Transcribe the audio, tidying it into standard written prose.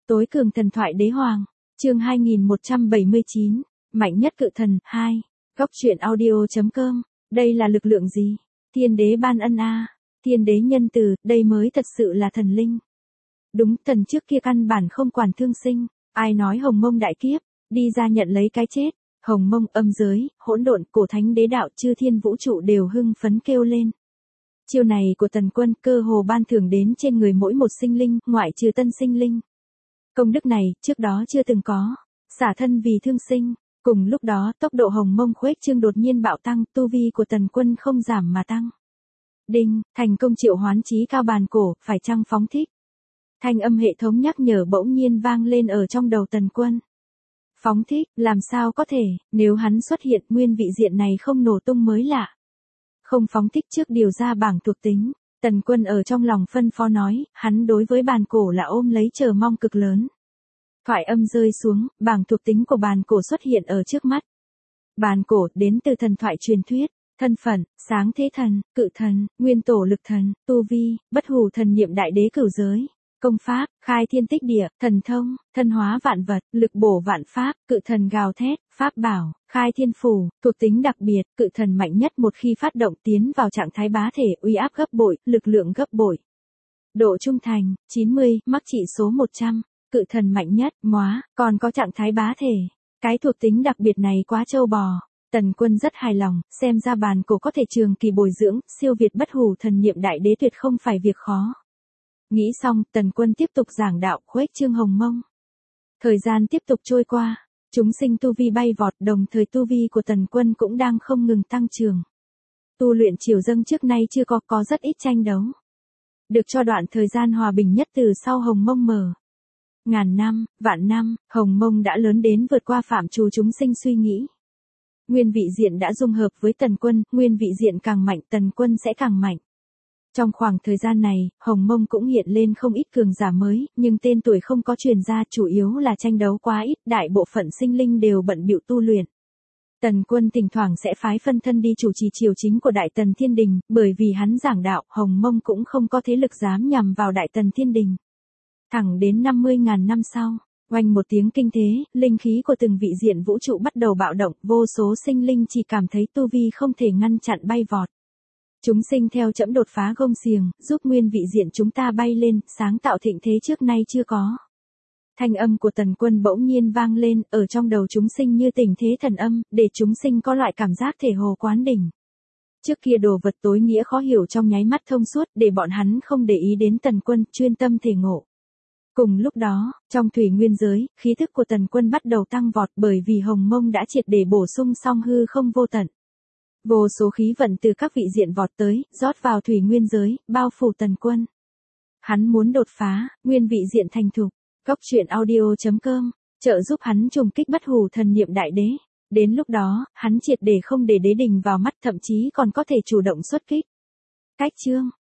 Tối cường thần thoại đế hoàng, chương 2179, mạnh nhất cự thần, 2. Góc truyện audio.com, đây là lực lượng gì? Thiên đế ban ân a, thiên đế nhân từ, đây mới thật sự là thần linh. Đúng, thần trước kia căn bản không quản thương sinh, ai nói Hồng Mông đại kiếp, đi ra nhận lấy cái chết. Hồng Mông, âm giới, hỗn độn, cổ thánh đế đạo, chư thiên vũ trụ đều hưng phấn kêu lên. Chiêu này của Tần Quân cơ hồ ban thưởng đến trên người mỗi một sinh linh, ngoại trừ tân sinh linh. Công đức này, trước đó chưa từng có, xả thân vì thương sinh. Cùng lúc đó, tốc độ Hồng Mông khuếch trương đột nhiên bạo tăng, tu vi của Tần Quân không giảm mà tăng. Đinh, thành công triệu hoán chí cao bàn cổ, phải chăng phóng thích? Thanh âm hệ thống nhắc nhở bỗng nhiên vang lên ở trong đầu Tần Quân. Phóng thích, làm sao có thể, nếu hắn xuất hiện nguyên vị diện này không nổ tung mới lạ. Không phóng thích trước điều ra bảng thuộc tính, Tần Quân ở trong lòng phân phó nói, hắn đối với bàn cổ là ôm lấy chờ mong cực lớn. Thoại âm rơi xuống, bảng thuộc tính của bàn cổ xuất hiện ở trước mắt. Bàn cổ đến từ thần thoại truyền thuyết, thân phận, sáng thế thần, cự thần, nguyên tổ lực thần, tu vi, bất hủ thần niệm đại đế cửu giới. Công pháp, khai thiên tích địa, thần thông, thân hóa vạn vật, lực bổ vạn pháp, cự thần gào thét, pháp bảo, khai thiên phù, thuộc tính đặc biệt, cự thần mạnh nhất một khi phát động tiến vào trạng thái bá thể, uy áp gấp bội, lực lượng gấp bội. Độ trung thành, 90, mắc trị số 100, cự thần mạnh nhất, móa, còn có trạng thái bá thể. Cái thuộc tính đặc biệt này quá trâu bò. Tần Quân rất hài lòng, xem ra bàn cổ có thể trường kỳ bồi dưỡng, siêu việt bất hủ thần niệm đại đế tuyệt không phải việc khó. Nghĩ xong, Tần Quân tiếp tục giảng đạo, khuếch trương Hồng Mông. Thời gian tiếp tục trôi qua, chúng sinh tu vi bay vọt, đồng thời tu vi của Tần Quân cũng đang không ngừng tăng trưởng. Tu luyện triều dâng trước nay chưa có rất ít tranh đấu. Được cho đoạn thời gian hòa bình nhất từ sau Hồng Mông mở. Ngàn năm, vạn năm, Hồng Mông đã lớn đến vượt qua phạm trù chúng sinh suy nghĩ. Nguyên vị diện đã dung hợp với Tần Quân, nguyên vị diện càng mạnh Tần Quân sẽ càng mạnh. Trong khoảng thời gian này, Hồng Mông cũng hiện lên không ít cường giả mới, nhưng tên tuổi không có truyền ra, chủ yếu là tranh đấu quá ít, đại bộ phận sinh linh đều bận bịu tu luyện. Tần Quân thỉnh thoảng sẽ phái phân thân đi chủ trì triều chính của Đại Tần Thiên Đình, bởi vì hắn giảng đạo, Hồng Mông cũng không có thế lực dám nhằm vào Đại Tần Thiên Đình. Thẳng đến 50.000 năm sau, oanh một tiếng kinh thế, linh khí của từng vị diện vũ trụ bắt đầu bạo động, vô số sinh linh chỉ cảm thấy tu vi không thể ngăn chặn bay vọt. Chúng sinh theo chẫm đột phá gông xiềng, giúp nguyên vị diện chúng ta bay lên, sáng tạo thịnh thế trước nay chưa có. Thanh âm của Tần Quân bỗng nhiên vang lên, ở trong đầu chúng sinh như tình thế thần âm, để chúng sinh có loại cảm giác thể hồ quán đỉnh. Trước kia đồ vật tối nghĩa khó hiểu trong nháy mắt thông suốt, để bọn hắn không để ý đến Tần Quân, chuyên tâm thể ngộ. Cùng lúc đó, trong thủy nguyên giới, khí thức của Tần Quân bắt đầu tăng vọt bởi vì Hồng Mông đã triệt để bổ sung xong hư không vô tận. Vô số khí vận từ các vị diện vọt tới, rót vào thủy nguyên giới, bao phủ Tần Quân. Hắn muốn đột phá, nguyên vị diện thành thục. Góc truyện audio.com, trợ giúp hắn trùng kích bất hủ thần niệm đại đế. Đến lúc đó, hắn triệt để không để đế đình vào mắt, thậm chí còn có thể chủ động xuất kích. Cách chương,